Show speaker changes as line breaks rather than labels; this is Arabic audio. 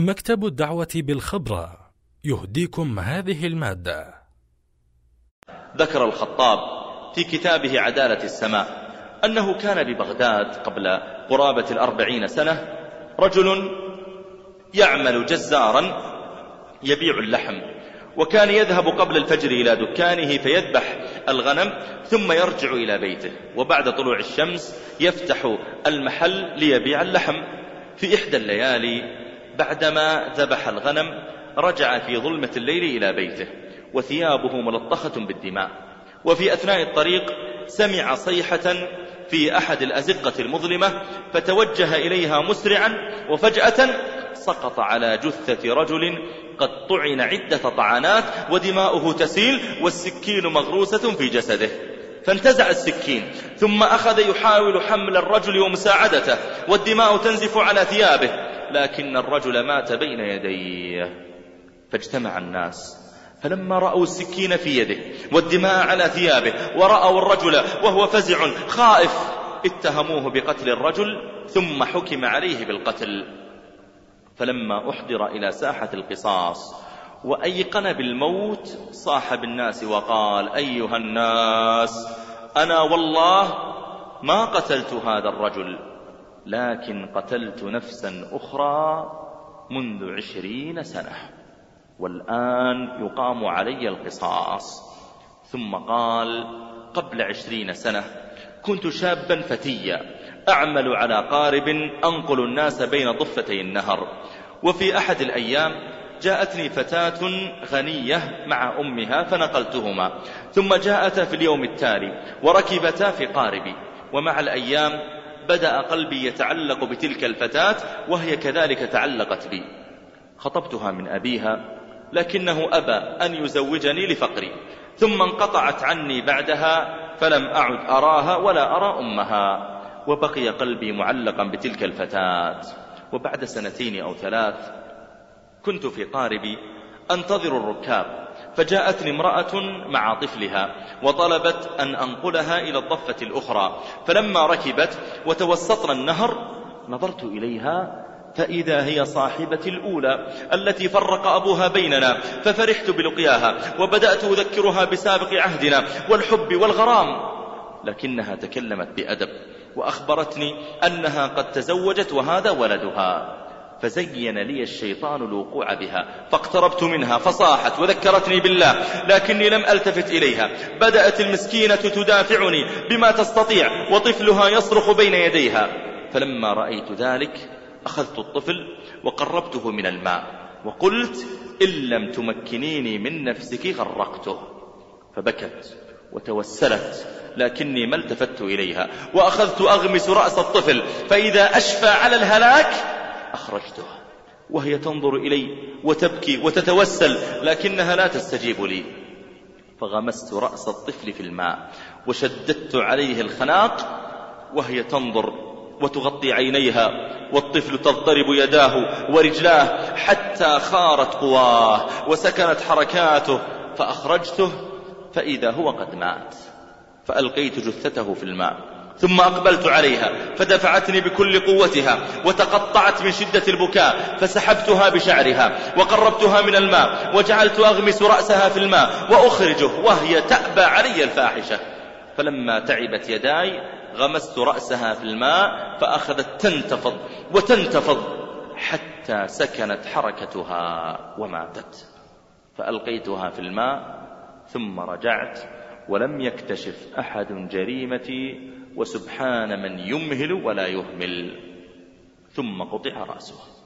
مكتب الدعوة بالخبرة يهديكم هذه المادة.
ذكر الخطاب في كتابه عدالة السماء أنه كان ببغداد قبل قرابة 40 سنة رجل يعمل جزارا يبيع اللحم، وكان يذهب قبل الفجر إلى دكانه فيذبح الغنم ثم يرجع إلى بيته، وبعد طلوع الشمس يفتح المحل ليبيع اللحم. في إحدى الليالي بعدما ذبح الغنم رجع في ظلمة الليل إلى بيته وثيابه ملطخة بالدماء، وفي أثناء الطريق سمع صيحة في أحد الأزقة المظلمة فتوجه إليها مسرعا، وفجأة سقط على جثة رجل قد طعن عدة طعنات ودماؤه تسيل والسكين مغروسة في جسده، فانتزع السكين ثم أخذ يحاول حمل الرجل ومساعدته والدماء تنزف على ثيابه، لكن الرجل مات بين يديه. فاجتمع الناس فلما رأوا السكين في يده والدماء على ثيابه ورأوا الرجل وهو فزع خائف اتهموه بقتل الرجل ثم حكم عليه بالقتل. فلما أحضر إلى ساحة القصاص وأيقن بالموت صاح بالناس وقال: أيها الناس، أنا والله ما قتلت هذا الرجل، لكن قتلت نفسا أخرى منذ 20 سنة، والآن يقام علي القصاص. ثم قال: قبل 20 سنة كنت شابا فتيا أعمل على قارب أنقل الناس بين ضفتي النهر، وفي أحد الأيام جاءتني فتاة غنية مع أمها فنقلتهما، ثم جاءتا في اليوم التالي وركبتا في قاربي، ومع الأيام بدأ قلبي يتعلق بتلك الفتاة وهي كذلك تعلقت بي. خطبتها من أبيها لكنه أبى أن يزوجني لفقري، ثم انقطعت عني بعدها فلم أعد أراها ولا أرى أمها، وبقي قلبي معلقا بتلك الفتاة. وبعد 2 أو 3 كنت في قاربي أنتظر الركاب، فجاءتني امرأة مع طفلها وطلبت أن أنقلها إلى الضفة الأخرى، فلما ركبت وتوسطنا النهر نظرت إليها فإذا هي صاحبة الأولى التي فرق أبوها بيننا، ففرحت بلقياها وبدأت أذكرها بسابق عهدنا والحب والغرام، لكنها تكلمت بأدب وأخبرتني أنها قد تزوجت وهذا ولدها، فزين لي الشيطان الوقوع بها، فاقتربت منها فصاحت وذكرتني بالله، لكني لم ألتفت إليها. بدأت المسكينة تدافعني بما تستطيع وطفلها يصرخ بين يديها، فلما رأيت ذلك أخذت الطفل وقربته من الماء وقلت: إن لم تمكنيني من نفسك غرقته. فبكت وتوسلت لكني ما التفت إليها، وأخذت أغمس رأس الطفل، فإذا أشفى على الهلاك أخرجته وهي تنظر إلي وتبكي وتتوسل لكنها لا تستجيب لي. فغمست رأس الطفل في الماء وشددت عليه الخناق وهي تنظر وتغطي عينيها، والطفل تضطرب يداه ورجلاه حتى خارت قواه وسكنت حركاته، فأخرجته فإذا هو قد مات، فألقيت جثته في الماء ثم أقبلت عليها فدفعتني بكل قوتها وتقطعت من شدة البكاء، فسحبتها بشعرها وقربتها من الماء وجعلت أغمس رأسها في الماء وأخرجه وهي تأبى علي الفاحشة. فلما تعبت يداي غمست رأسها في الماء فأخذت تنتفض وتنتفض حتى سكنت حركتها وماتت، فألقيتها في الماء ثم رجعت ولم يكتشف أحد جريمتي، وسبحان من يمهل ولا يهمل. ثم قطع رأسه.